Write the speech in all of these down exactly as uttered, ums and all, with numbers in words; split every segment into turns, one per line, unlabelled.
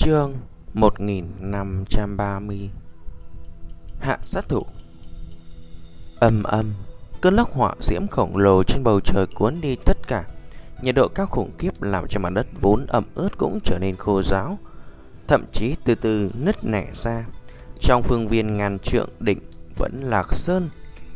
Chương một nghìn năm trăm ba mươi. Hạ sát thủ. Ầm ầm, cơn lốc hỏa diễm khổng lồ trên bầu trời cuốn đi tất cả. Nhiệt độ cao khủng khiếp làm cho mặt đất vốn ẩm ướt cũng trở nên khô ráo, thậm chí từ từ nứt nẻ ra. Trong phương viên ngàn trượng đỉnh vẫn lạc sơn,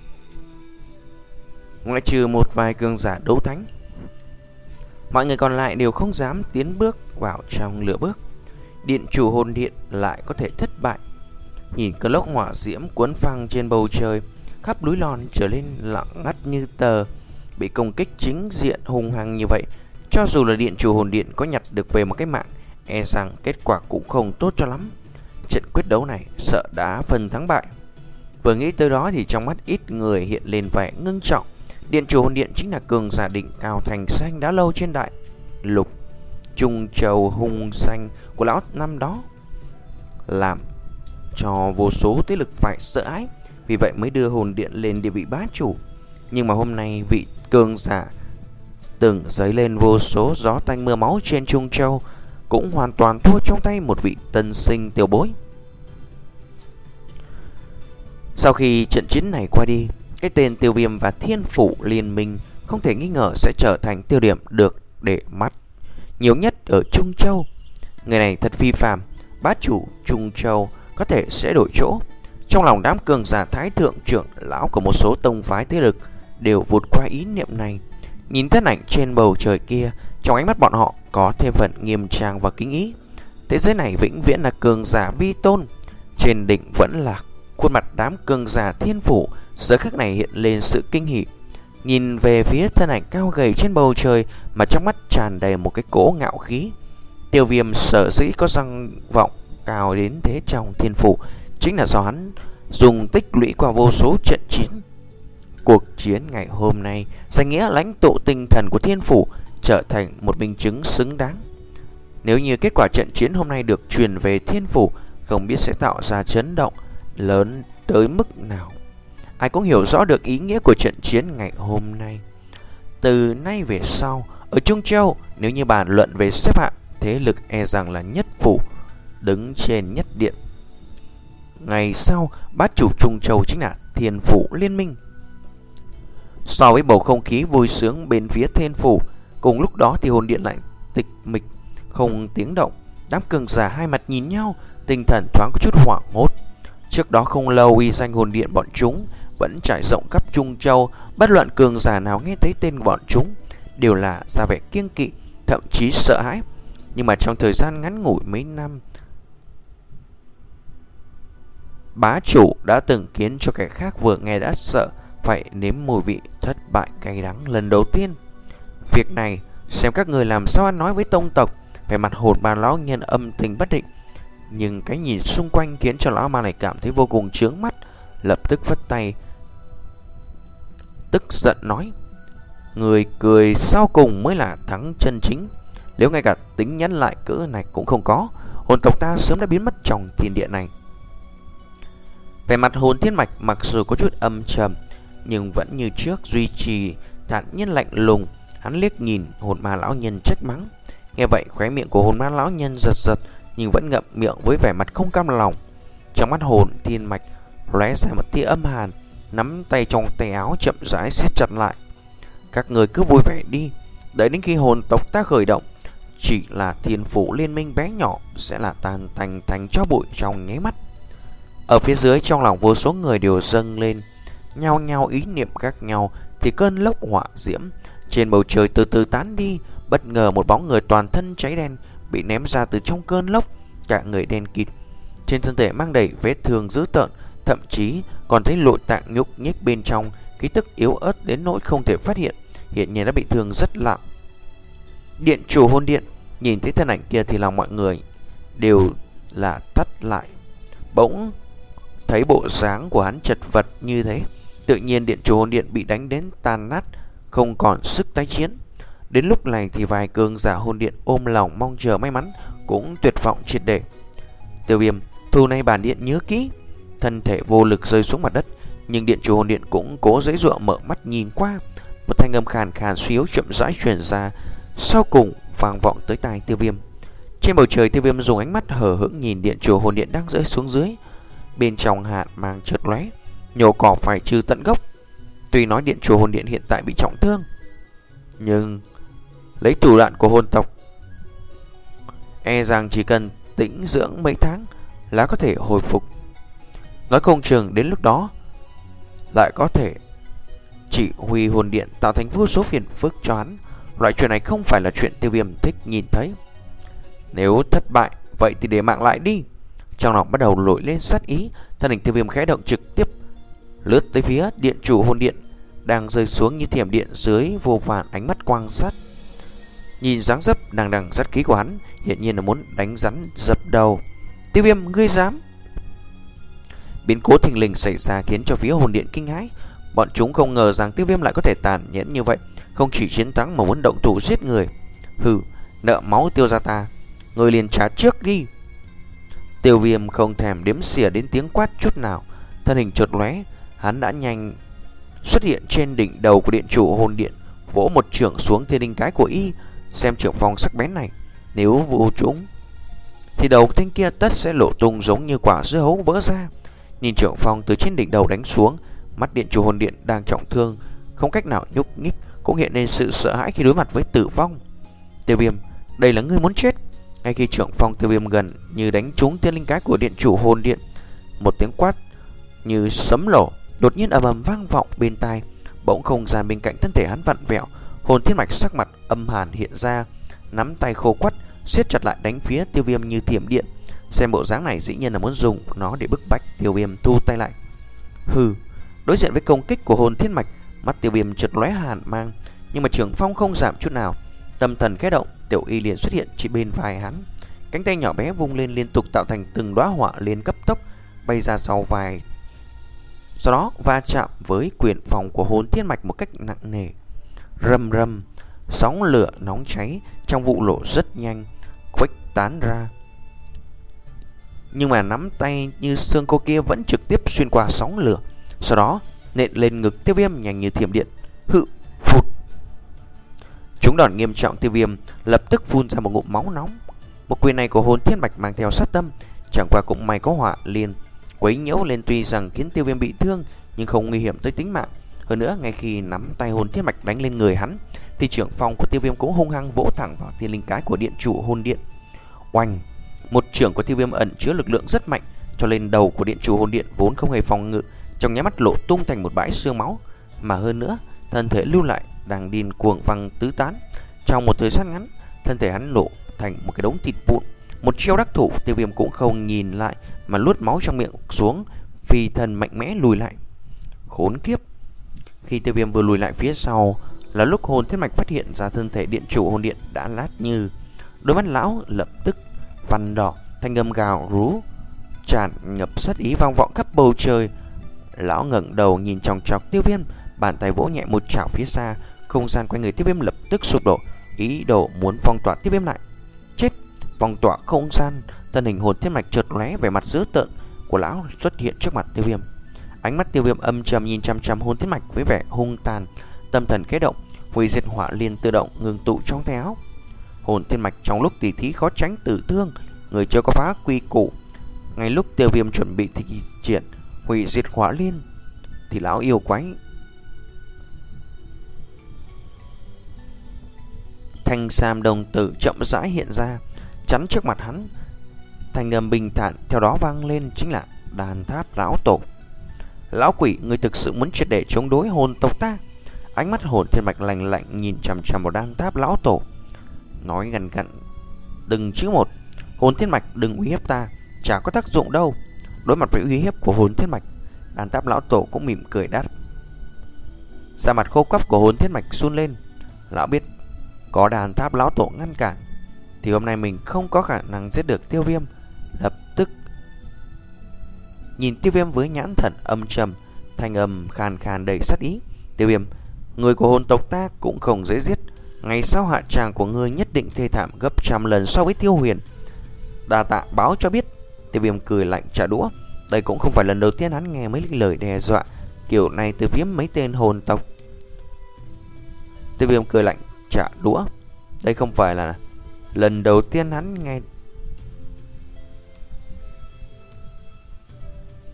ngoại trừ một vài cường giả đấu thánh, mọi người còn lại đều không dám tiến bước vào trong lửa bước. Điện chủ hồn điện lại có thể thất bại. Nhìn cơn lốc hỏa diễm cuốn phăng trên bầu trời, khắp núi non trở lên lặng ngắt như tờ. Bị công kích chính diện hung hăng như vậy, cho dù là điện chủ hồn điện có nhặt được về một cái mạng, e rằng kết quả cũng không tốt cho lắm. Trận quyết đấu này sợ đã phân thắng bại. Vừa nghĩ tới đó thì trong mắt ít người hiện lên vẻ ngưng trọng. Điện chủ hồn điện chính là cường giả đỉnh cao thành danh đã lâu trên đại lục Trung Châu hung danh của lão năm đó, làm cho vô số thế lực phải sợ hãi, vì vậy mới đưa hồn điện lên địa vị bá chủ. Nhưng mà hôm nay vị cường giả từng dấy lên vô số gió tanh mưa máu trên Trung Châu cũng hoàn toàn thua trong tay một vị tân sinh tiểu bối. Sau khi trận chiến này qua đi, cái tên Tiêu Viêm và Thiên Phủ Liên Minh không thể nghi ngờ sẽ trở thành tiêu điểm được để mắt nhiều nhất ở Trung Châu. Người này thật phi phàm, bá chủ Trung Châu có thể sẽ đổi chỗ. Trong lòng đám cường giả thái thượng trưởng lão của một số tông phái thế lực đều vụt qua ý niệm này. Nhìn thân ảnh trên bầu trời kia, trong ánh mắt bọn họ có thêm phần nghiêm trang và kính ý. Thế giới này vĩnh viễn là cường giả vi tôn. Trên đỉnh vẫn là khuôn mặt đám cường giả Thiên Phủ, giờ khắc này hiện lên sự kinh hỉ. Nhìn về phía thân ảnh cao gầy trên bầu trời mà trong mắt tràn đầy một cái cỗ ngạo khí. Tiêu Viêm sở dĩ có danh vọng cao đến thế trong Thiên Phủ chính là do hắn dùng tích lũy qua vô số trận chiến. Cuộc chiến ngày hôm nay danh nghĩa lãnh tụ tinh thần của Thiên Phủ trở thành một minh chứng xứng đáng. Nếu như kết quả trận chiến hôm nay được truyền về Thiên Phủ, không biết sẽ tạo ra chấn động lớn tới mức nào. Ai cũng hiểu rõ được ý nghĩa của trận chiến ngày hôm nay. Từ nay về sau, ở Trung Châu, nếu như bàn luận về xếp hạng, thế lực e rằng là nhất phủ đứng trên nhất điện. Ngày sau, bát chủ Trung Châu chính là Thiên Phủ Liên Minh. So với bầu không khí vui sướng bên phía Thiên Phủ, cùng lúc đó thì hồn điện lại tịch mịch, không tiếng động. Đám cường giả hai mặt nhìn nhau, tinh thần thoáng có chút hoảng hốt. Trước đó không lâu, uy danh hồn điện bọn chúng vẫn trải rộng khắp Trung Châu. Bất luận cường giả nào nghe thấy tên của bọn chúng đều là ra vẻ kiêng kỵ, thậm chí sợ hãi. Nhưng mà trong thời gian ngắn ngủi mấy năm, bá chủ đã từng khiến cho kẻ khác vừa nghe đã sợ phải nếm mùi vị thất bại cay đắng lần đầu tiên. Việc này xem các người làm sao ăn nói với tông tộc. Về mặt hồn ma lão nhân âm tình bất định, nhưng cái nhìn xung quanh khiến cho lão ma này cảm thấy vô cùng chướng mắt. Lập tức phất tay, tức giận nói: người cười sau cùng mới là thắng chân chính. Nếu ngay cả tính nhẫn lại cỡ này cũng không có, hồn tộc ta sớm đã biến mất trong thiên địa này. Về mặt hồn thiên mạch mặc dù có chút âm trầm, nhưng vẫn như trước duy trì thản nhiên lạnh lùng. Hắn liếc nhìn hồn ma lão nhân trách mắng. Nghe vậy khóe miệng của hồn ma lão nhân giật giật, nhưng vẫn ngậm miệng với vẻ mặt không cam lòng. Trong mắt hồn thiên mạch lóe ra một tia âm hàn, nắm tay trong tay áo chậm rãi siết chặt lại. Các người cứ vui vẻ đi, đợi đến khi hồn tộc ta khởi động, chỉ là Thiên Phủ Liên Minh bé nhỏ sẽ là tan thành thành cho bụi trong nháy mắt. Ở phía dưới, trong lòng vô số người đều dâng lên nhau nhau ý niệm khác nhau, thì cơn lốc hỏa diễm trên bầu trời từ từ tán đi. Bất ngờ một bóng người toàn thân cháy đen bị ném ra từ trong cơn lốc, cả người đen kịt, trên thân thể mang đầy vết thương dữ tợn, thậm chí còn thấy nội tạng nhúc nhích bên trong, khí tức yếu ớt đến nỗi không thể phát hiện, hiện nhiên đã bị thương rất nặng. Điện chủ hồn điện nhìn thấy thân ảnh kia thì lòng mọi người đều là thắt lại. Bỗng thấy bộ dáng của hắn chật vật như thế, tự nhiên điện chủ hồn điện bị đánh đến tan nát, không còn sức tái chiến. Đến lúc này thì vài cường giả hồn điện ôm lòng mong chờ may mắn cũng tuyệt vọng triệt để. Tiêu Viêm, thù này bản điện nhớ kỹ. Thân thể vô lực rơi xuống mặt đất, nhưng điện chủ hồn điện cũng cố giãy giụa mở mắt nhìn qua. Một thanh âm khàn khàn suy yếu chậm rãi truyền ra, sau cùng vang vọng tới tai Tiêu Viêm. Trên bầu trời, Tiêu Viêm dùng ánh mắt hờ hững nhìn điện chủ hồn điện đang rơi xuống dưới. Bên trong hàn mang chợt lóe, nhổ cỏ phải trừ tận gốc. Tuy nói điện chủ hồn điện hiện tại bị trọng thương, nhưng lấy thủ đoạn của hồn tộc, e rằng chỉ cần tĩnh dưỡng mấy tháng là có thể hồi phục. Nói không chừng đến lúc đó lại có thể chỉ huy hồn điện, tạo thành vô số phiền phức cho hắn. Loại chuyện này không phải là chuyện Tiêu Viêm thích nhìn thấy. Nếu thất bại, vậy thì để mạng lại đi. Trong lòng bắt đầu nổi lên sát ý, thân hình Tiêu Viêm khẽ động, trực tiếp lướt tới phía điện chủ hồn điện đang rơi xuống như thiểm điện dưới vô vàn ánh mắt quang sát. Nhìn dáng dấp đằng đằng sát khí của hắn, hiển nhiên là muốn đánh rắn dập đầu. Tiêu Viêm, ngươi dám? Biến cố thình lình xảy ra khiến cho phía hồn điện kinh hãi. Bọn chúng không ngờ rằng Tiêu Viêm lại có thể tàn nhẫn như vậy, không chỉ chiến thắng mà muốn động thủ giết người. Hừ, nợ máu Tiêu gia ta, ngươi liền trả trước đi. Tiêu Viêm không thèm đếm xỉa đến tiếng quát chút nào, thân hình chợt lóe, hắn đã nhanh xuất hiện trên đỉnh đầu của điện chủ hồn điện, vỗ một chưởng xuống thiên linh cái của y. Xem trưởng phong sắc bén này, nếu vô trúng thì đầu thanh kia tất sẽ lộ tung giống như quả dưa hấu vỡ ra. Nhìn trưởng phong từ trên đỉnh đầu đánh xuống, mắt điện chủ hồn điện đang trọng thương, không cách nào nhúc nhích, cũng hiện lên sự sợ hãi khi đối mặt với tử vong. Tiêu Viêm, đây là ngươi muốn chết. Ngay khi trưởng phong Tiêu Viêm gần như đánh trúng thiên linh cái của điện chủ hồn điện, một tiếng quát như sấm nổ đột nhiên ầm ầm vang vọng bên tai. Bỗng không gian bên cạnh thân thể hắn vặn vẹo, hồn thiên mạch sắc mặt âm hàn hiện ra, nắm tay khô quắt siết chặt lại đánh phía Tiêu Viêm như thiểm điện. Xem bộ dáng này dĩ nhiên là muốn dùng nó để bức bách Tiêu Viêm thu tay lại. Hừ, đối diện với công kích của hồn thiên mạch, mắt Tiêu Viêm chợt lóe hàn mang, nhưng mà trưởng phong không giảm chút nào. Tâm thần khẽ động, Tiểu Y liền xuất hiện chỉ bên vai hắn, cánh tay nhỏ bé vung lên liên tục tạo thành từng đóa hỏa liên cấp tốc bay ra sau vai, sau đó va chạm với quyền phòng của hồn thiên mạch một cách nặng nề. Rầm rầm, sóng lửa nóng cháy trong vụ nổ rất nhanh khuếch tán ra, nhưng mà nắm tay như xương cô kia vẫn trực tiếp xuyên qua sóng lửa, sau đó nện lên ngực Tiêu Viêm nhanh như thiểm điện. Hự, phụt. Trúng đòn nghiêm trọng, Tiêu Viêm lập tức phun ra một ngụm máu nóng. Một quyền này của hồn thiên mạch mang theo sát tâm, chẳng qua cũng may có hỏa liên quấy nhiễu lên, tuy rằng khiến Tiêu Viêm bị thương nhưng không nguy hiểm tới tính mạng. Hơn nữa, ngay khi nắm tay hồn thiên mạch đánh lên người hắn, thì trưởng phong của Tiêu Viêm cũng hung hăng vỗ thẳng vào thiên linh cái của điện chủ hồn điện. Oanh! Một trưởng của Tiêu Viêm ẩn chứa lực lượng rất mạnh, cho lên đầu của điện chủ hồn điện vốn không hề phòng ngự, trong nháy mắt lộ tung thành một bãi xương máu, mà hơn nữa, thân thể lưu lại đang điên cuồng văng tứ tán. Trong một thời gian ngắn, thân thể hắn nổ thành một cái đống thịt vụn. Một chiêu đắc thủ, Tiêu Viêm cũng không nhìn lại mà nuốt máu trong miệng xuống, phi thân mạnh mẽ lùi lại. Khốn kiếp! Khi Tiêu Viêm vừa lùi lại phía sau là lúc hồn thiên mạch phát hiện ra thân thể điện chủ hồn điện đã lát như. Đôi mắt lão lập tức vằn đỏ, thanh âm gào rú tràn ngập sát ý vang vọng khắp bầu trời. Lão ngẩng đầu nhìn chòng chọc Tiêu Viêm, bàn tay vỗ nhẹ một chảo phía xa, không gian quanh người Tiêu Viêm lập tức sụp đổ, ý đồ muốn phong tỏa Tiêu Viêm lại. Chết! Phong tỏa không gian, thân hình hồn thiên mạch chợt lóe, vẻ mặt dữ tợn của lão xuất hiện trước mặt Tiêu Viêm. Ánh mắt Tiêu Viêm âm trầm nhìn chăm chăm hồn thiên mạch với vẻ hung tàn, tâm thần khẽ động, hủy diệt hỏa liên tự động ngừng tụ trong tay áo. Hồn thiên mạch trong lúc tỉ thí khó tránh tử thương, người chưa có phá quy củ. Ngay lúc Tiêu Viêm chuẩn bị thi triển hủy diệt hỏa liên thì lão yêu quái thanh sam đồng tử chậm rãi hiện ra, chắn trước mặt hắn. Thanh âm bình thản theo đó vang lên, chính là đàn tháp lão tổ. Lão quỷ, người thực sự muốn triệt để chống đối hồn tộc ta? Ánh mắt hồn thiên mạch lạnh lạnh nhìn chằm chằm vào đàn tháp lão tổ, nói gần gặn từng chữ một. Hồn thiên mạch, đừng uy hiếp ta, chả có tác dụng đâu. Đối mặt với uy hiếp của hồn thiên mạch, đàn tháp lão tổ cũng mỉm cười đáp. Da mặt khô quắp của hồn thiên mạch run lên. Lão biết có đàn tháp lão tổ ngăn cản thì hôm nay mình không có khả năng giết được Tiêu Viêm. Lập tức nhìn Tiêu Viêm với nhãn thần âm trầm, thanh âm khàn khàn đầy sát ý. Tiêu Viêm, người của hồn tộc ta cũng không dễ giết. Ngày sau hạ tràng của ngươi nhất định thê thảm gấp trăm lần so với Tiêu Huyền. Đa tạ báo cho biết. Tiêu Viêm cười lạnh trả đũa. Đây cũng không phải lần đầu tiên hắn nghe mấy lời đe dọa kiểu này từ phía mấy tên hồn tộc. Tiêu Viêm cười lạnh trả đũa. Đây không phải là lần đầu tiên hắn nghe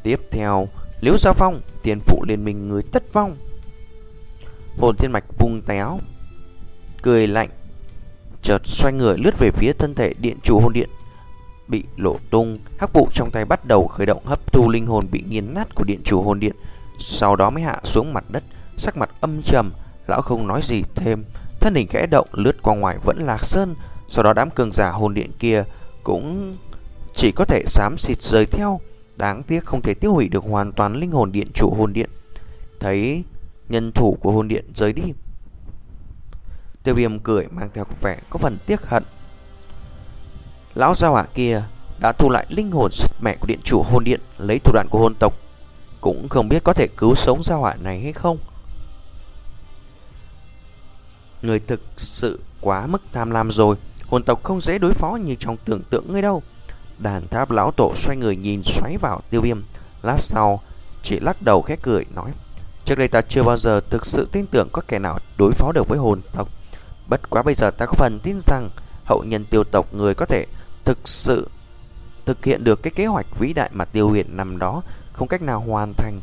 Tiếp theo, Liễu Gia Phong, Thiên Phụ Liên Minh người tất vong. Hồn Thiên Mạch vung tay áo, cười lạnh, chợt xoay người lướt về phía thân thể điện chủ hồn điện bị lộ tung. Hắc vụ trong tay bắt đầu khởi động hấp thu linh hồn bị nghiền nát của điện chủ hồn điện, sau đó mới hạ xuống mặt đất. Sắc mặt âm trầm, lão không nói gì thêm, thân hình khẽ động lướt qua ngoài Vẫn Lạc Sơn. Sau đó đám cường giả hồn điện kia cũng chỉ có thể xám xịt rời theo. Đáng tiếc không thể tiêu hủy được hoàn toàn linh hồn điện chủ hồn điện. Thấy nhân thủ của hồn điện rời đi, Tiêu Viêm cười mang theo vẻ có phần tiếc hận. Lão gia hỏa kia đã thu lại linh hồn sức mẹ của điện chủ hồn điện, lấy thủ đoạn của hồn tộc, cũng không biết có thể cứu sống gia hỏa này hay không. Người thực sự quá mức tham lam rồi, hồn tộc không dễ đối phó như trong tưởng tượng ngươi đâu. Đàn tháp lão tổ xoay người nhìn xoáy vào Tiêu Viêm, lát sau chỉ lắc đầu khẽ cười nói: trước đây ta chưa bao giờ thực sự tin tưởng có kẻ nào đối phó được với hồn tộc. Bất quá bây giờ ta có phần tin rằng hậu nhân Tiêu tộc người có thể thực sự thực hiện được cái kế hoạch vĩ đại mà Tiêu Huyền năm đó không cách nào hoàn thành.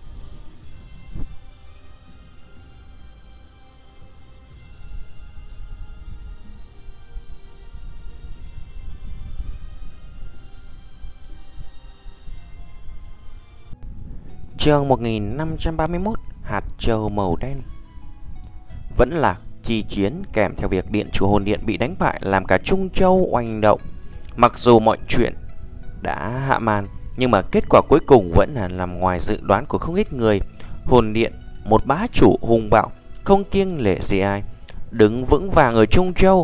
Chương một nghìn năm trăm ba mươi mốt, hạt châu màu đen. Vẫn Lạc chi chiến kèm theo việc điện chủ hồn điện bị đánh bại làm cả Trung Châu oanh động. Mặc dù mọi chuyện đã hạ màn, nhưng mà kết quả cuối cùng vẫn là nằm ngoài dự đoán của không ít người. Hồn điện, một bá chủ hùng bạo, không kiêng nể gì ai, đứng vững vàng ở Trung Châu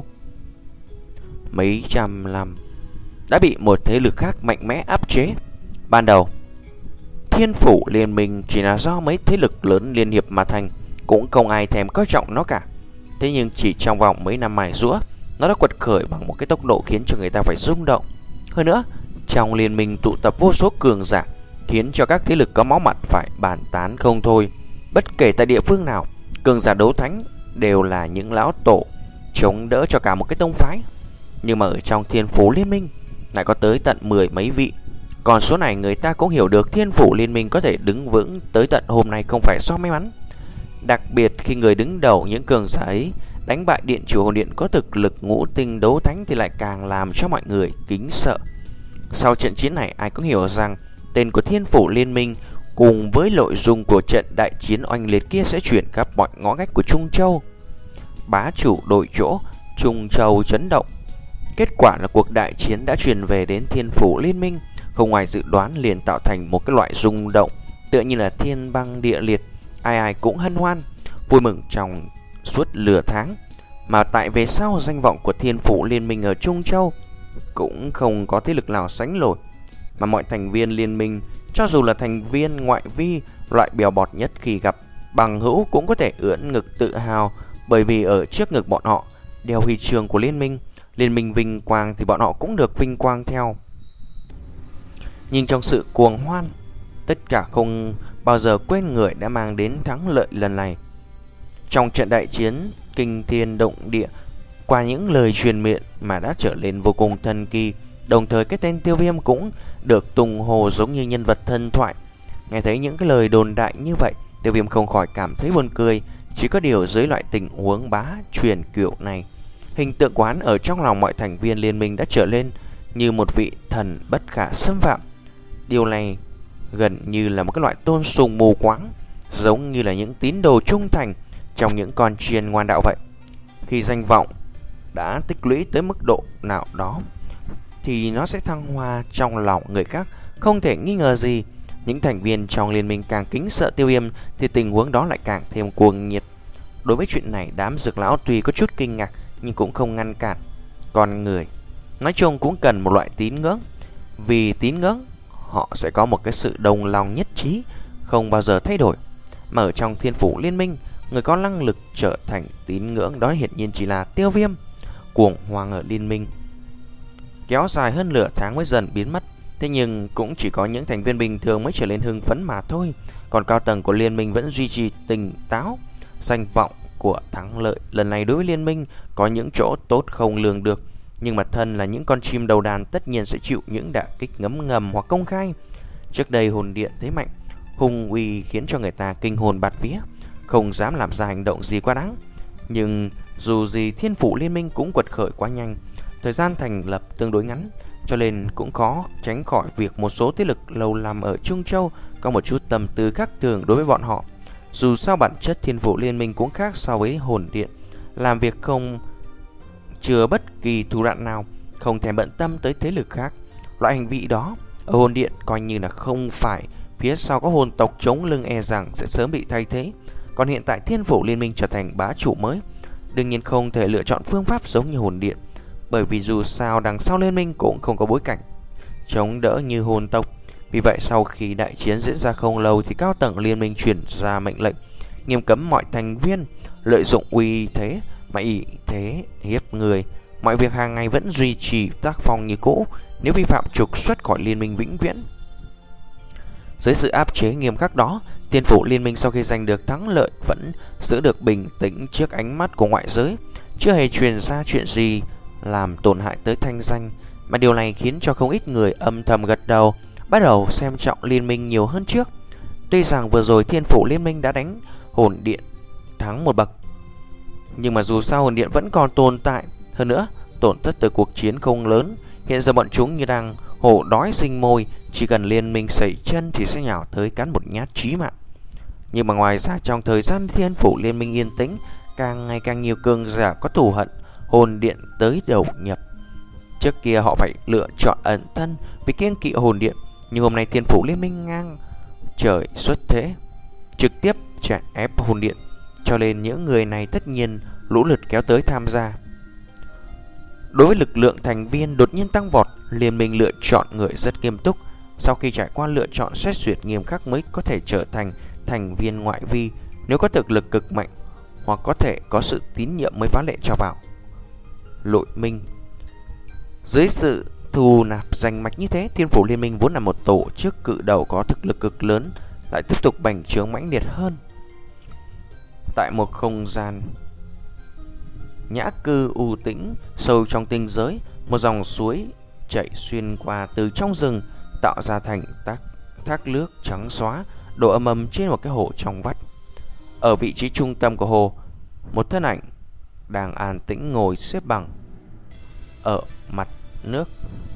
mấy trăm năm, đã bị một thế lực khác mạnh mẽ áp chế. Ban đầu Thiên Phủ Liên Minh chỉ là do mấy thế lực lớn liên hiệp mà thành, cũng không ai thèm coi trọng nó cả. Thế nhưng chỉ trong vòng mấy năm mài giũa, nó đã quật khởi bằng một cái tốc độ khiến cho người ta phải rung động. Hơn nữa, trong liên minh tụ tập vô số cường giả, khiến cho các thế lực có máu mặt phải bàn tán không thôi. Bất kể tại địa phương nào, cường giả đấu thánh đều là những lão tổ chống đỡ cho cả một cái tông phái. Nhưng mà ở trong Thiên Phủ Liên Minh lại có tới tận mười mấy vị. Còn số này người ta cũng hiểu được Thiên Phủ Liên Minh có thể đứng vững tới tận hôm nay không phải do may mắn. Đặc biệt khi người đứng đầu những cường giả ấy đánh bại điện chủ hồn điện có thực lực ngũ tinh đấu thánh thì lại càng làm cho mọi người kính sợ. Sau trận chiến này, ai cũng hiểu rằng tên của Thiên Phủ Liên Minh cùng với nội dung của trận đại chiến oanh liệt kia sẽ chuyển khắp mọi ngõ ngách của Trung Châu. Bá chủ đổi chỗ, Trung Châu chấn động. Kết quả là cuộc đại chiến đã truyền về đến Thiên Phủ Liên Minh, không ngoài dự đoán liền tạo thành một cái loại rung động tựa như là thiên băng địa liệt. Ai ai cũng hân hoan, vui mừng trong suốt lửa tháng. Mà tại về sau, danh vọng của Thiên Phủ Liên Minh ở Trung Châu cũng không có thế lực nào sánh nổi. Mà mọi thành viên liên minh, cho dù là thành viên ngoại vi, loại bèo bọt nhất khi gặp bằng hữu cũng có thể ưỡn ngực tự hào, bởi vì ở trước ngực bọn họ đeo huy chương của liên minh. Liên minh vinh quang thì bọn họ cũng được vinh quang theo. Nhưng trong sự cuồng hoan, tất cả không bao giờ quên người đã mang đến thắng lợi lần này. Trong trận đại chiến kinh thiên động địa, qua những lời truyền miệng mà đã trở nên vô cùng thần kỳ, đồng thời cái tên Tiêu Viêm cũng được tung hô giống như nhân vật thần thoại. Nghe thấy những cái lời đồn đại như vậy, Tiêu Viêm không khỏi cảm thấy buồn cười. Chỉ có điều dưới loại tình huống bá truyền kiểu này, hình tượng quán ở trong lòng mọi thành viên liên minh đã trở lên như một vị thần bất khả xâm phạm. Điều này gần như là một cái loại tôn sùng mù quáng, giống như là những tín đồ trung thành trong những con chiên ngoan đạo vậy. Khi danh vọng đã tích lũy tới mức độ nào đó thì nó sẽ thăng hoa trong lòng người khác, không thể nghi ngờ gì. Những thành viên trong liên minh càng kính sợ Tiêu Viêm thì tình huống đó lại càng thêm cuồng nhiệt. Đối với chuyện này, đám dược lão tuy có chút kinh ngạc nhưng cũng không ngăn cản. Con người nói chung cũng cần một loại tín ngưỡng, vì tín ngưỡng họ sẽ có một cái sự đồng lòng nhất trí, không bao giờ thay đổi. Mà ở trong Thiên Phủ Liên Minh, người có năng lực trở thành tín ngưỡng đó hiển nhiên chỉ là Tiêu Viêm. Cuồng hoang ở liên minh kéo dài hơn nửa tháng mới dần biến mất. Thế nhưng cũng chỉ có những thành viên bình thường mới trở nên hưng phấn mà thôi. Còn cao tầng của liên minh vẫn duy trì tỉnh táo. Danh vọng của thắng lợi lần này đối với liên minh có những chỗ tốt không lường được, nhưng mà thân là những con chim đầu đàn tất nhiên sẽ chịu những đả kích ngấm ngầm hoặc công khai. Trước đây hồn điện thế mạnh, hung uy khiến cho người ta kinh hồn bạt vía, không dám làm ra hành động gì quá đáng. Nhưng dù gì Thiên Phủ Liên Minh cũng quật khởi quá nhanh, thời gian thành lập tương đối ngắn, cho nên cũng khó tránh khỏi việc một số thế lực lâu năm ở Trung Châu có một chút tâm tư khác thường đối với bọn họ. Dù sao bản chất Thiên Phủ Liên Minh cũng khác so với hồn điện, làm việc không chừa bất kỳ thủ đoạn nào, không thèm bận tâm tới thế lực khác. Loại hành vi đó ở hồn điện coi như là không phải phía sau có hồn tộc chống lưng, e rằng sẽ sớm bị thay thế. Còn hiện tại Thiên Phủ Liên Minh trở thành bá chủ mới, đương nhiên không thể lựa chọn phương pháp giống như hồn điện, bởi vì dù sao đằng sau liên minh cũng không có bối cảnh chống đỡ như hồn tộc. Vì vậy sau khi đại chiến diễn ra không lâu thì cao tầng liên minh chuyển ra mệnh lệnh nghiêm cấm mọi thành viên lợi dụng uy thế mà ỷ thế hiếp người. Mọi việc hàng ngày vẫn duy trì tác phong như cũ, nếu vi phạm trục xuất khỏi liên minh vĩnh viễn. Dưới sự áp chế nghiêm khắc đó, Thiên Phủ Liên Minh sau khi giành được thắng lợi vẫn giữ được bình tĩnh trước ánh mắt của ngoại giới, chưa hề truyền ra chuyện gì làm tổn hại tới thanh danh, mà điều này khiến cho không ít người âm thầm gật đầu, bắt đầu xem trọng liên minh nhiều hơn trước. Tuy rằng vừa rồi Thiên Phủ Liên Minh đã đánh hồn điện thắng một bậc, nhưng mà dù sao hồn điện vẫn còn tồn tại. Hơn nữa, tổn thất từ cuộc chiến không lớn, hiện giờ bọn chúng như đang hổ đói sinh môi, chỉ cần liên minh sẩy chân thì sẽ nhào tới cắn một nhát chí mạng. Nhưng mà ngoài ra, trong thời gian Thiên Phủ Liên Minh yên tĩnh, càng ngày càng nhiều cường giả có thù hận hồn điện tới đầu nhập. Trước kia họ phải lựa chọn ẩn thân vì kiêng kỵ hồn điện, nhưng hôm nay Thiên Phủ Liên Minh ngang trời xuất thế, trực tiếp chèn ép hồn điện, cho nên những người này tất nhiên lũ lượt kéo tới tham gia. Đối với lực lượng thành viên đột nhiên tăng vọt, liên minh lựa chọn người rất nghiêm túc. Sau khi trải qua lựa chọn xét duyệt nghiêm khắc mới có thể trở thành thành viên ngoại vi. Nếu có thực lực cực mạnh hoặc có thể có sự tín nhiệm mới phá lệ cho vào nội minh. Dưới sự thù nạp danh mạch như thế, Thiên Phủ Liên Minh vốn là một tổ chức cự đầu có thực lực cực lớn, lại tiếp tục bành trướng mãnh liệt hơn. Tại một không gian nhã cư u tĩnh sâu trong tinh giới, một dòng suối chảy xuyên qua từ trong rừng, tạo ra thành tác thác nước trắng xóa đổ ầm ầm trên một cái hồ trong vắt. Ở vị trí trung tâm của hồ, một thân ảnh đang an tĩnh ngồi xếp bằng ở mặt nước.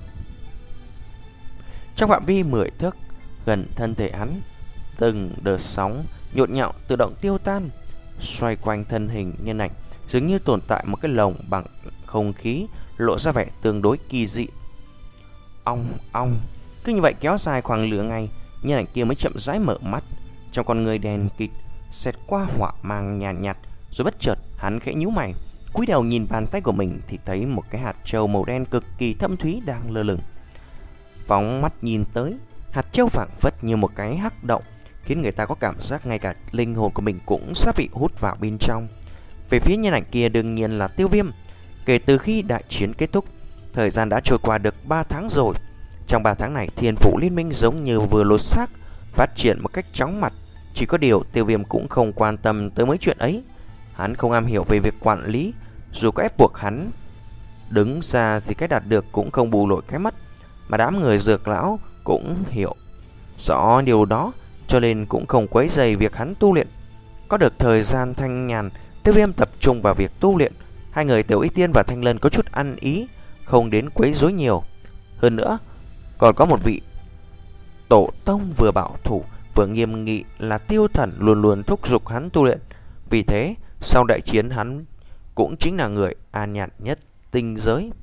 Trong phạm vi mười thước gần thân thể hắn, từng đợt sóng nhộn nhạo tự động tiêu tan. Xoay quanh thân hình nhân ảnh dường như tồn tại một cái lồng bằng không khí, lộ ra vẻ tương đối kỳ dị. Ong ong, cứ như vậy kéo dài khoảng nửa ngày, nhân ảnh kia mới chậm rãi mở mắt. Trong con người đèn kịt xẹt qua hỏa mang nhàn nhạt, nhạt, rồi bất chợt hắn khẽ nhíu mày, cúi đầu nhìn bàn tay của mình thì thấy một cái hạt châu màu đen cực kỳ thâm thúy đang lơ lửng. Phóng mắt nhìn tới, hạt châu phảng phất như một cái hắc động, khiến người ta có cảm giác ngay cả linh hồn của mình cũng sắp bị hút vào bên trong. Về phía nhân ảnh kia đương nhiên là Tiêu Viêm. Kể từ khi đại chiến kết thúc, thời gian đã trôi qua được ba tháng rồi. Trong ba tháng này, Thiên Phủ Liên Minh giống như vừa lột xác, phát triển một cách chóng mặt. Chỉ có điều Tiêu Viêm cũng không quan tâm tới mấy chuyện ấy. Hắn không am hiểu về việc quản lý, dù có ép buộc hắn đứng ra thì cái đạt được cũng không bù nổi cái mất. Mà đám người dược lão cũng hiểu rõ điều đó, cho nên cũng không quấy rầy việc hắn tu luyện. Có được thời gian thanh nhàn, Tiêu Viêm tập trung vào việc tu luyện. Hai người Tiểu Y Tiên và Thanh Lân có chút ăn ý, không đến quấy rối nhiều. Hơn nữa, còn có một vị tổ tông vừa bảo thủ vừa nghiêm nghị là Tiêu Thần luôn luôn thúc giục hắn tu luyện. Vì thế, sau đại chiến hắn cũng chính là người an nhàn nhất tinh giới.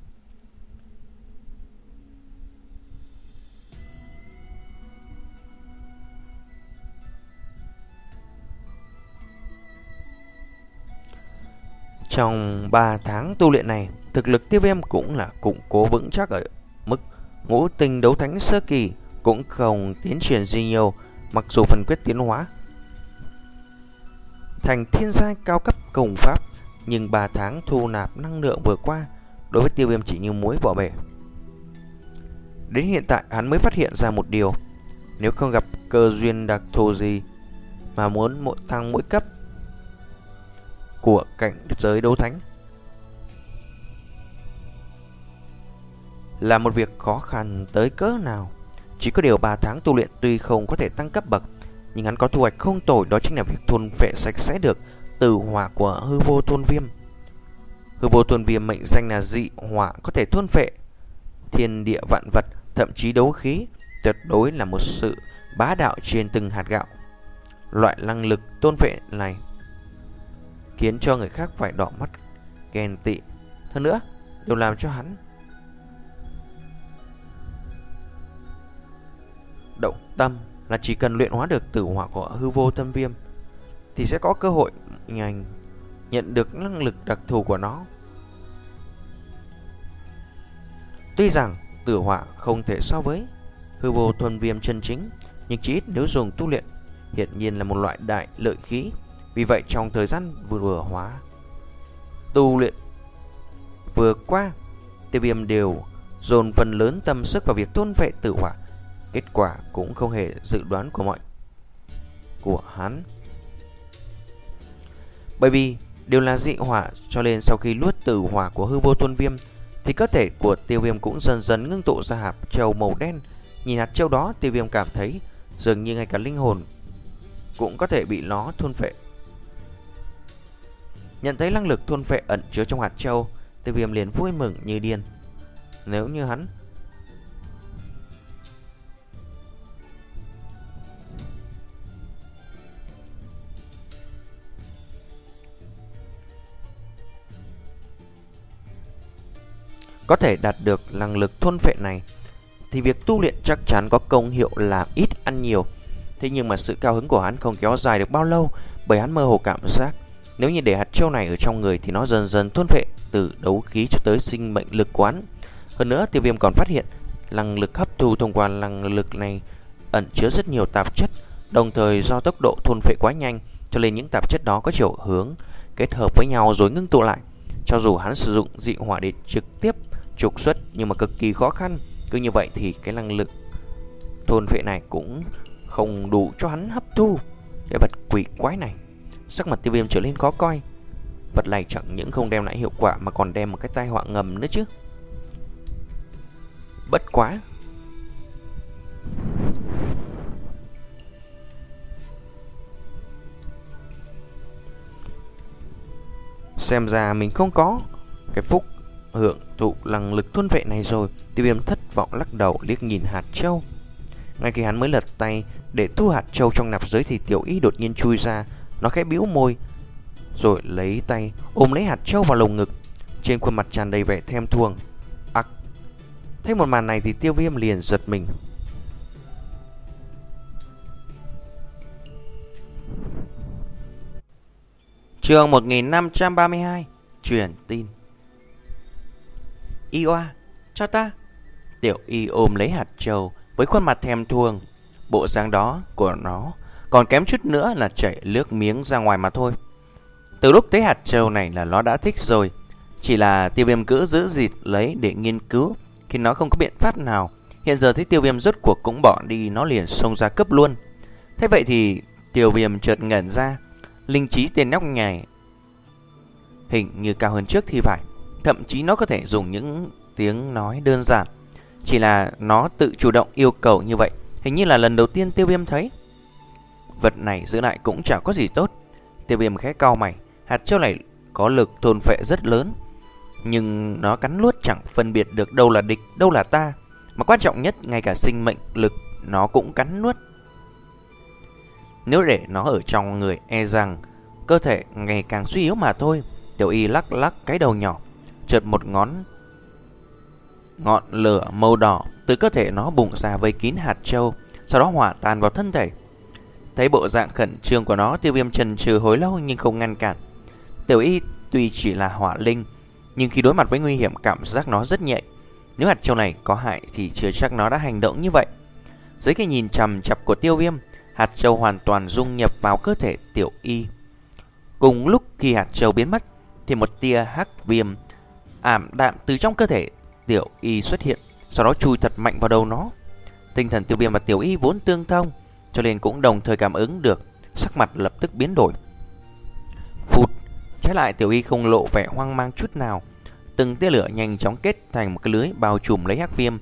Trong ba tháng tu luyện này, thực lực Tiêu Viêm cũng là củng cố vững chắc ở mức ngũ tinh đấu thánh sơ kỳ, cũng không tiến triển gì nhiều. Mặc dù phần quyết tiến hóa thành thiên giai cao cấp công pháp, nhưng ba tháng thu nạp năng lượng vừa qua đối với Tiêu Viêm chỉ như muối bỏ bể. Đến hiện tại hắn mới phát hiện ra một điều: nếu không gặp cơ duyên đặc thù gì mà muốn một tăng mỗi cấp của cảnh giới đấu thánh là một việc khó khăn tới cỡ nào. Chỉ có điều ba tháng tu luyện tuy không có thể tăng cấp bậc, nhưng hắn có thu hoạch không tồi, đó chính là việc thôn phệ sạch sẽ được tử hỏa của hư vô thôn viêm. Hư vô thôn viêm mệnh danh là dị hỏa, có thể thôn phệ thiên địa vạn vật, thậm chí đấu khí, tuyệt đối là một sự bá đạo trên từng hạt gạo. Loại năng lực thôn phệ này khiến cho người khác phải đỏ mắt ghen tị. Hơn nữa, điều làm cho hắn động tâm là chỉ cần luyện hóa được tử hỏa của hư vô thôn viêm thì sẽ có cơ hội nhanh nhận được năng lực đặc thù của nó. Tuy rằng tử hỏa không thể so với hư vô thuần viêm chân chính, nhưng chỉ ít nếu dùng tu luyện hiển nhiên là một loại đại lợi khí. Vì vậy trong thời gian vừa hóa tu luyện vừa qua, Tiêu Viêm đều dồn phần lớn tâm sức vào việc thôn vệ tử hỏa. Kết quả cũng không hề dự đoán của mọi của hắn, bởi vì đều là dị hỏa, cho nên sau khi nuốt tử hỏa của hư vô thôn viêm thì cơ thể của Tiêu Viêm cũng dần dần ngưng tụ ra hạt châu màu đen. Nhìn hạt châu đó, Tiêu Viêm cảm thấy dường như ngay cả linh hồn cũng có thể bị nó thôn phệ. Nhận thấy năng lực thôn phệ ẩn chứa trong hạt châu, Tiêu Viêm liền vui mừng như điên. Nếu như hắn có thể đạt được năng lực thôn phệ này thì việc tu luyện chắc chắn có công hiệu làm ít ăn nhiều. Thế nhưng mà sự cao hứng của hắn không kéo dài được bao lâu, bởi hắn mơ hồ cảm giác nếu như để hạt châu này ở trong người thì nó dần dần thôn phệ từ đấu khí cho tới sinh mệnh lực quán. Hơn nữa, Tiêu Viêm còn phát hiện năng lực hấp thu thông qua năng lực này ẩn chứa rất nhiều tạp chất, đồng thời do tốc độ thôn phệ quá nhanh cho nên những tạp chất đó có chiều hướng kết hợp với nhau rồi ngưng tụ lại. Cho dù hắn sử dụng dị hỏa để trực tiếp trục xuất nhưng mà cực kỳ khó khăn. Cứ như vậy thì cái năng lực thôn phệ này cũng không đủ cho hắn hấp thu cái vật quỷ quái này. Sắc mặt Tiêu Viêm trở lên khó coi. Vật này chẳng những không đem lại hiệu quả mà còn đem một cái tai họa ngầm nữa chứ. Bất quá, xem ra mình không có cái phúc hưởng thụ năng lực thôn vệ này rồi. Tiêu Viêm thất vọng lắc đầu, liếc nhìn hạt châu. Ngay khi hắn mới lật tay để thu hạt châu trong nạp giới thì Tiểu Y đột nhiên chui ra. Nó khẽ bĩu môi rồi lấy tay ôm lấy hạt châu vào lồng ngực, trên khuôn mặt tràn đầy vẻ thèm thuồng. Ặc! Thấy một màn này thì Tiêu Viêm liền giật mình. Chương một nghìn năm trăm ba mươi hai. Truyền tin. Y oa, cho ta. Tiểu Y ôm lấy hạt châu với khuôn mặt thèm thuồng. Bộ dáng đó của nó còn kém chút nữa là chảy nước miếng ra ngoài mà thôi. Từ lúc thấy hạt châu này là nó đã thích rồi. Chỉ là Tiêu Viêm cứ giữ dịt lấy để nghiên cứu, khi nó không có biện pháp nào. Hiện giờ thấy Tiêu Viêm rốt cuộc cũng bỏ đi, nó liền xông ra cướp luôn. Thế vậy thì Tiêu Viêm chợt ngẩn ra. Linh trí tên nhóc nhài hình như cao hơn trước thì phải. Thậm chí nó có thể dùng những tiếng nói đơn giản. Chỉ là nó tự chủ động yêu cầu như vậy, hình như là lần đầu tiên Tiêu Viêm thấy. Vật này giữ lại cũng chẳng có gì tốt. Tiêu Viêm khẽ cau mày. Hạt châu này có lực thôn phệ rất lớn, nhưng nó cắn nuốt chẳng phân biệt được đâu là địch, đâu là ta. Mà quan trọng nhất, ngay cả sinh mệnh lực nó cũng cắn nuốt. Nếu để nó ở trong người, e rằng cơ thể ngày càng suy yếu mà thôi. Tiểu Y lắc lắc cái đầu nhỏ. Chợt một ngón ngọn lửa màu đỏ từ cơ thể nó bùng ra vây kín hạt châu, sau đó hòa tan vào thân thể. Thấy bộ dạng khẩn trương của nó, Tiêu Viêm chần chừ hồi lâu nhưng không ngăn cản. Tiểu Y tuy chỉ là hỏa linh, nhưng khi đối mặt với nguy hiểm cảm giác nó rất nhạy. Nếu hạt châu này có hại thì chưa chắc nó đã hành động như vậy. Dưới cái nhìn chằm chặp của Tiêu Viêm, hạt châu hoàn toàn dung nhập vào cơ thể Tiểu Y. Cùng lúc khi hạt châu biến mất thì một tia hắc viêm ảm đạm từ trong cơ thể Tiểu Y xuất hiện, sau đó chui thật mạnh vào đầu nó. Tinh thần Tiêu Viêm và Tiểu Y vốn tương thông, cho nên cũng đồng thời cảm ứng được. Sắc mặt lập tức biến đổi. Phụt! Trái lại Tiểu Y không lộ vẻ hoang mang chút nào. Từng tia lửa nhanh chóng kết thành một cái lưới bao trùm lấy hắc viêm,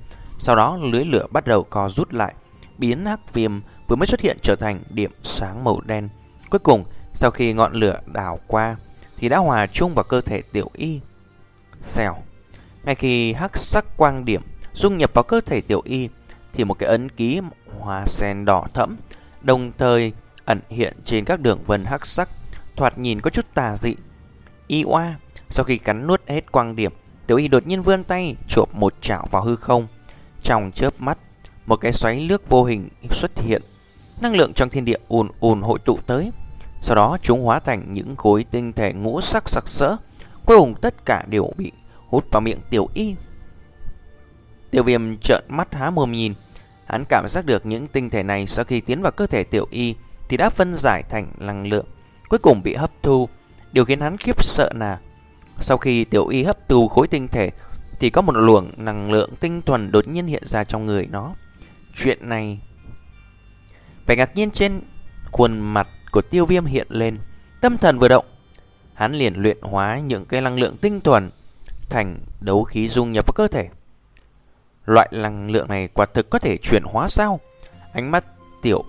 Sau đó lưới lửa bắt đầu co rút lại, biến hắc viêm vừa mới xuất hiện trở thành điểm sáng màu đen. Cuối cùng, sau khi ngọn lửa đảo qua thì đã hòa chung vào cơ thể Tiểu Y. Xèo. Ngay khi hắc sắc quang điểm dung nhập vào cơ thể Tiểu Y thì một cái ấn ký hoa sen đỏ thẫm đồng thời ẩn hiện trên các đường vân hắc sắc, thoạt nhìn có chút tà dị. Y oa. Sau khi cắn nuốt hết quang điểm, Tiểu Y đột nhiên vươn tay chộp một chảo vào hư không. Trong chớp mắt, một cái xoáy nước vô hình xuất hiện. Năng lượng trong thiên địa ùn ùn hội tụ tới. Sau đó chúng hóa thành những khối tinh thể ngũ sắc sặc sỡ. Cuối cùng tất cả đều bị hút vào miệng Tiểu Y. Tiêu Viêm trợn mắt há mồm nhìn. Hắn cảm giác được những tinh thể này sau khi tiến vào cơ thể Tiểu Y thì đã phân giải thành năng lượng, cuối cùng bị hấp thu. Điều khiến hắn khiếp sợ là sau khi Tiểu Y hấp thu khối tinh thể thì có một luồng năng lượng tinh thuần đột nhiên hiện ra trong người nó. Chuyện này... Vẻ ngạc nhiên trên khuôn mặt của Tiêu Viêm hiện lên. Tâm thần vừa động, hắn liền luyện hóa những cái năng lượng tinh thuần thành đấu khí dung nhập vào cơ thể. Loại năng lượng này quả thực có thể chuyển hóa sao? Ánh mắt Tiểu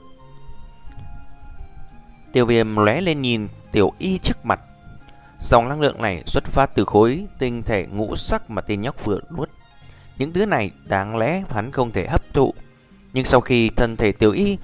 Tiêu Viêm lóe lên nhìn Tiểu Y trước mặt. Dòng năng lượng này xuất phát từ khối tinh thể ngũ sắc mà tên nhóc vừa nuốt. Những thứ này đáng lẽ hắn không thể hấp thụ, nhưng sau khi thân thể Tiểu Y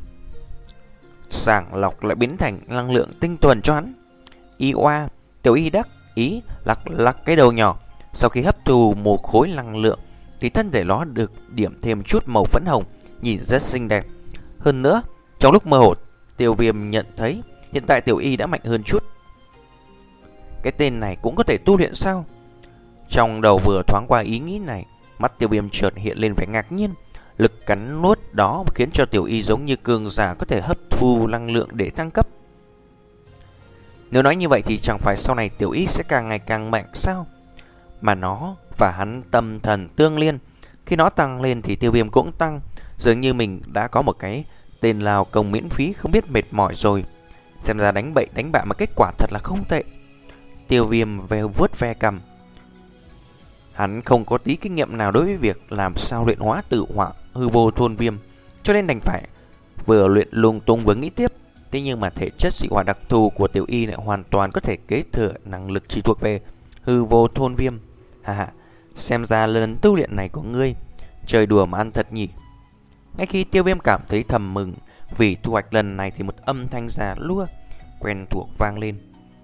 sàng lọc lại biến thành năng lượng tinh thuần cho hắn. Y oa. Tiểu Y đắc ý lắc lắc cái đầu nhỏ. Sau khi hấp thụ một khối năng lượng thì thân thể nó được điểm thêm chút màu phấn hồng, nhìn rất xinh đẹp. Hơn nữa, trong lúc mơ hồ, Tiêu Viêm nhận thấy hiện tại Tiểu Y đã mạnh hơn chút. Cái tên này cũng có thể tu luyện sao? Trong đầu vừa thoáng qua ý nghĩ này, mắt Tiêu Viêm chợt hiện lên vẻ ngạc nhiên. Lực cắn nuốt đó khiến cho Tiểu Y giống như cường giả có thể hấp thu năng lượng để thăng cấp. Nếu nói như vậy thì chẳng phải sau này Tiểu Y sẽ càng ngày càng mạnh sao? Mà nó và hắn tâm thần tương liên, khi nó tăng lên thì Tiêu Viêm cũng tăng. Dường như mình đã có một cái tên lao công miễn phí không biết mệt mỏi rồi. Xem ra đánh bậy đánh bạ mà kết quả thật là không tệ. Tiêu Viêm về vuốt ve cằm. Hắn không có tí kinh nghiệm nào đối với việc làm sao luyện hóa tự hỏa hư vô thôn viêm, cho nên đành phải vừa luyện lung tung vừa nghĩ tiếp. Thế nhưng mà thể chất dị hỏa đặc thù của Tiểu Y lại hoàn toàn có thể kế thừa năng lực chỉ thuộc về hư vô thôn viêm. Hà hà, xem ra lần tu luyện này của ngươi chơi đùa mà ăn thật nhỉ. Ngay khi Tiêu Viêm cảm thấy thầm mừng vì thu hoạch lần này thì một âm thanh già lua quen thuộc vang lên.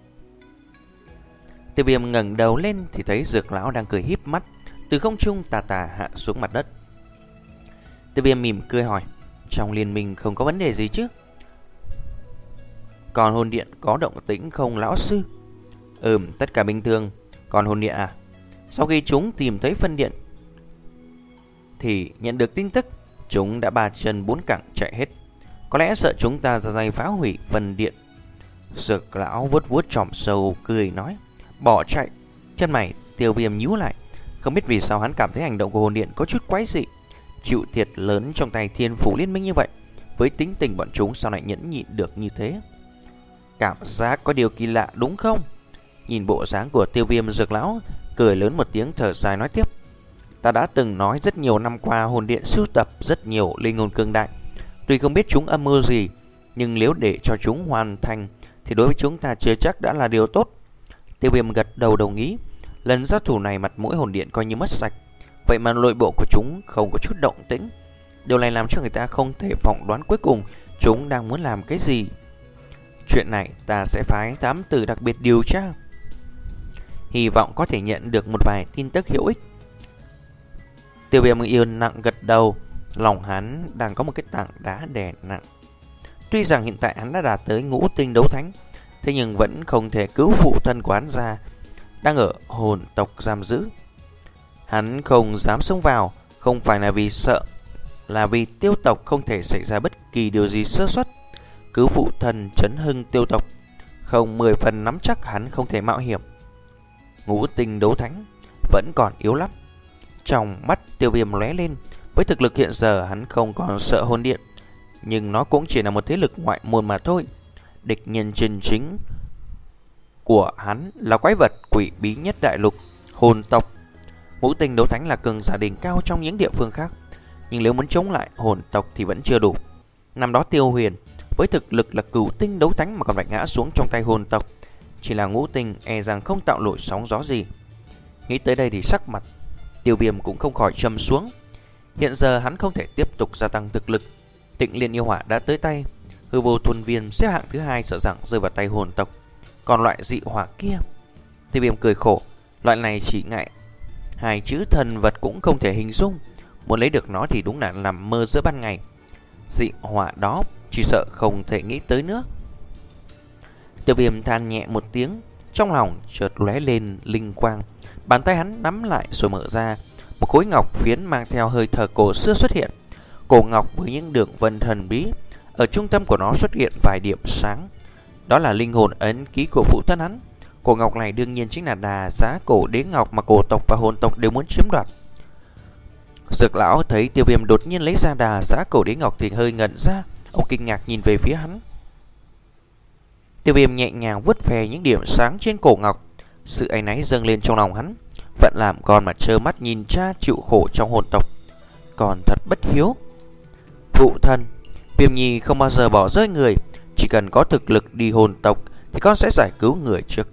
Tiêu Viêm ngẩng đầu lên thì thấy Dược lão đang cười híp mắt từ không trung tà tà hạ xuống mặt đất. Tiêu Viêm mỉm cười hỏi: trong liên minh không có vấn đề gì chứ? Còn hồn điện có động tĩnh không lão sư? Ừm, tất cả bình thường. Còn hồn điện à? Sau khi chúng tìm thấy phân điện thì nhận được tin tức chúng đã ba chân bốn cẳng chạy hết. Có lẽ sợ chúng ta ra tay phá hủy phân điện. Dược lão vuốt vuốt chòm sâu cười nói: bỏ chạy. Chân mày Tiêu Viêm nhíu lại. Không biết vì sao hắn cảm thấy hành động của hồn điện có chút quái dị. Chịu thiệt lớn trong tay thiên phủ liên minh như vậy, với tính tình bọn chúng sao lại nhẫn nhịn được như thế? Cảm giác có điều kỳ lạ đúng không? Nhìn bộ dáng của Tiêu Viêm, Dược lão cười lớn một tiếng thở dài nói tiếp: ta đã từng nói rất nhiều năm qua hồn điện sưu tập rất nhiều linh hồn cường đại. Tuy không biết chúng âm mưu gì, nhưng nếu để cho chúng hoàn thành thì đối với chúng ta chưa chắc đã là điều tốt. Tiêu Viêm gật đầu đồng ý. Lần giao thủ này mặt mũi hồn điện coi như mất sạch. Vậy mà nội bộ của chúng không có chút động tĩnh. Điều này làm cho người ta không thể phỏng đoán cuối cùng chúng đang muốn làm cái gì. Chuyện này ta sẽ phái thám tử đặc biệt điều tra, hy vọng có thể nhận được một vài tin tức hữu ích. Tiêu Viêm yên nặng gật đầu. Lòng hắn đang có một cái tảng đá đè nặng. Tuy rằng hiện tại hắn đã đạt tới ngũ tinh đấu thánh, thế nhưng vẫn không thể cứu phụ thân của hắn ra, đang ở hồn tộc giam giữ. Hắn không dám xông vào, không phải là vì sợ, là vì tiêu tộc không thể xảy ra bất kỳ điều gì sơ suất. Cứu phụ thân chấn hưng tiêu tộc, không mười phần nắm chắc hắn không thể mạo hiểm. Ngũ tinh đấu thánh vẫn còn yếu lắm. Trong mắt Tiêu Viêm lóe lên. Với thực lực hiện giờ hắn không còn sợ hồn điện, nhưng nó cũng chỉ là một thế lực ngoại môn mà thôi. Địch nhân chân chính của hắn là quái vật quỷ bí nhất đại lục, hồn tộc. Ngũ tinh đấu thánh là cường giả đỉnh cao trong những địa phương khác. nhưng nếu muốn chống lại hồn tộc thì vẫn chưa đủ. Năm đó Tiêu Huyền với thực lực là cửu tinh đấu thánh mà còn phải ngã xuống trong tay hồn tộc, chỉ là ngũ tinh e rằng không tạo nổi sóng gió gì. Nghĩ tới đây thì sắc mặt Tiêu Viêm cũng không khỏi trầm xuống. Hiện giờ hắn không thể tiếp tục gia tăng thực lực. Tịnh Liên yêu hỏa đã tới tay, hư vô thuần viên xếp hạng thứ hai sợ rằng rơi vào tay hồn tộc. Còn loại dị hỏa kia, Tiêu Viêm cười khổ, loại này chỉ ngại hai chữ thần vật cũng không thể hình dung, muốn lấy được nó thì đúng là nằm mơ giữa ban ngày. Dị hỏa đó chỉ sợ không thể nghĩ tới nữa. Tiêu Viêm than nhẹ một tiếng, trong lòng chợt lóe lên linh quang. Bàn tay hắn nắm lại rồi mở ra, một khối ngọc phiến mang theo hơi thở cổ xưa xuất hiện. Cổ ngọc với những đường vân thần bí, ở trung tâm của nó xuất hiện vài điểm sáng. Đó là linh hồn ấn ký của phụ thân hắn. Cổ ngọc này đương nhiên chính là đà giá cổ đế ngọc mà cổ tộc và hồn tộc đều muốn chiếm đoạt. Dược lão thấy Tiêu Viêm đột nhiên lấy ra đà giá cổ đế ngọc thì hơi ngẩn ra. Ông kinh ngạc nhìn về phía hắn. Tiêu Viêm nhẹ nhàng vuốt về những điểm sáng trên cổ ngọc. Sự áy náy dâng lên trong lòng hắn. Vẫn làm con mà trơ mắt nhìn cha chịu khổ trong hồn tộc, còn thật bất hiếu. Phụ thân, Viêm Nhi không bao giờ bỏ rơi người. Chỉ cần có thực lực đi hồn tộc thì con sẽ giải cứu người trước.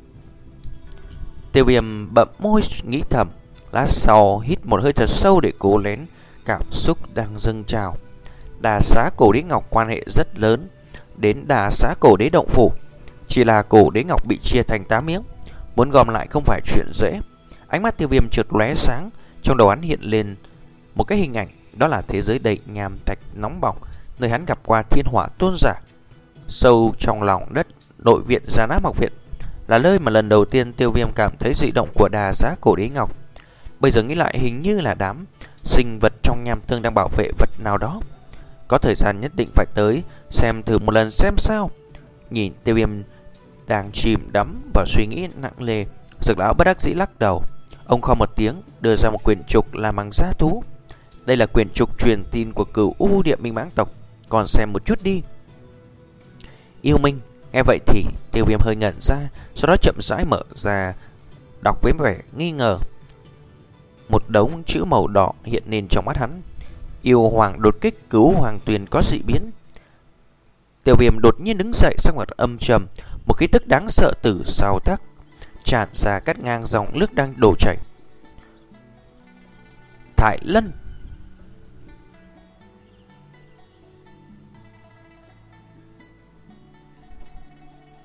Tiêu Viêm bậm môi nghĩ thầm. Lát sau hít một hơi thật sâu để cố nén cảm xúc đang dâng trào. Đà xá cổ đế ngọc quan hệ rất lớn đến đà xá cổ đế động phủ. Chỉ là cổ đế ngọc bị chia thành tám miếng, muốn gom lại không phải chuyện dễ. Ánh mắt Tiêu Viêm chợt lóe sáng, trong đầu hắn hiện lên một cái hình ảnh, đó là thế giới đầy nham thạch nóng bỏng, nơi hắn gặp qua thiên hỏa tôn giả. Sâu trong lòng đất nội viện Gián Áp học viện là nơi mà lần đầu tiên Tiêu Viêm cảm thấy dị động của đà giá cổ đế ngọc. Bây giờ nghĩ lại hình như là đám sinh vật trong nham tương đang bảo vệ vật nào đó. Có thời gian nhất định phải tới xem thử một lần xem sao. Nhìn Tiêu Viêm đang chìm đắm vào suy nghĩ nặng nề, Dược lão bất đắc dĩ lắc đầu. Ông kho một tiếng đưa ra một quyển trục làm bằng da thú. Đây là quyển trục truyền tin của Cửu U Địa Minh mãng tộc, còn xem một chút đi. Yêu Minh nghe vậy thì Tiêu Viêm hơi ngẩn ra, sau đó chậm rãi mở ra đọc với vẻ nghi ngờ. Một đống chữ màu đỏ hiện lên trong mắt hắn. Yêu hoàng đột kích, cứu hoàng tuyền có dị biến. Tiêu Viêm đột nhiên đứng dậy, sắc mặt âm trầm, một khí tức đáng sợ từ sau thắt tràn ra cắt ngang dòng nước đang đổ chảy. Thải Lân.